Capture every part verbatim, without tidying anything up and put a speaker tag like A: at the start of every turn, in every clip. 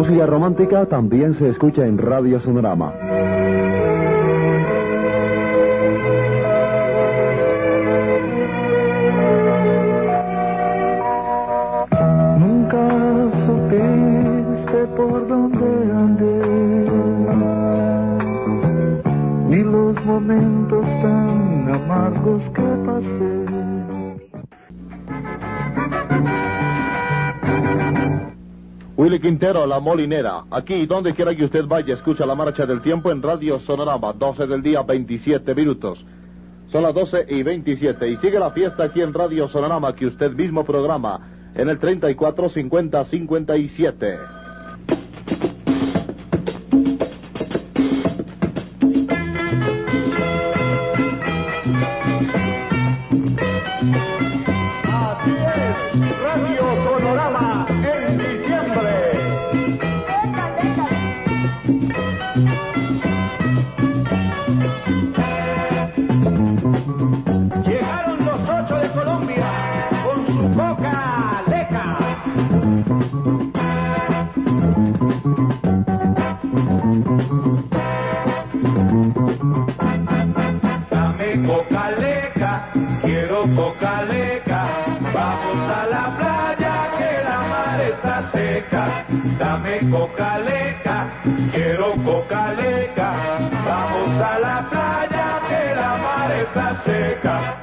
A: música romántica también se escucha en Radio Sonorama.
B: Nunca supiste por dónde andé, ni los momentos tan amargos que pasé.
C: Willy Quintero, La Molinera. Aquí, donde quiera que usted vaya, escucha la marcha del tiempo en Radio Sonorama, doce del día, veintisiete minutos. Son las doce y veintisiete y sigue la fiesta aquí en Radio Sonorama que usted mismo programa en el treinta y cuatro cincuenta cincuenta y siete.
D: Así es, Radio Sonorama en diciembre. Llegaron los ocho de Colombia con su coca leca. Dame coca leca, quiero coca leca. Vamos a la playa que la mar está seca. Dame coca leca, quiero coca leca. Vamos a la playa que la mar está seca.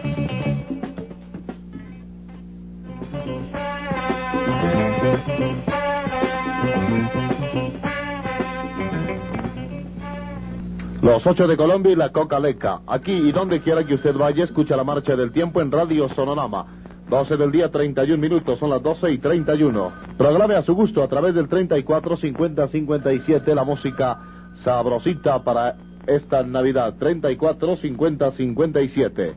C: Los ocho de Colombia y la Coca Leca. Aquí y donde quiera que usted vaya, escucha la marcha del tiempo en Radio Sonorama. doce del día, treinta y un minutos, son las doce y treinta y uno. Programe a su gusto a través del treinta y cuatro cincuenta cincuenta y siete la música sabrosita para esta Navidad. treinta y cuatro cincuenta cincuenta y siete.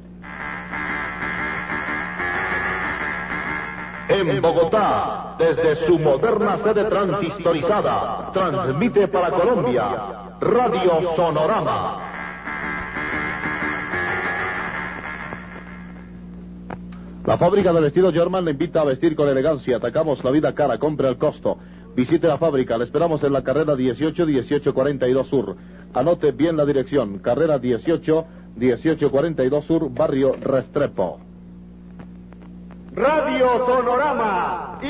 C: En Bogotá, desde su moderna sede transistorizada, transmite para Colombia Radio Sonorama. La fábrica de vestidos German le invita a vestir con elegancia. Atacamos la vida cara, compre al costo. Visite la fábrica, le esperamos en la carrera dieciocho, dieciocho cuarenta y dos Sur. Anote bien la dirección, carrera dieciocho, dieciocho cuarenta y dos Sur, barrio Restrepo.
D: Radio Sonorama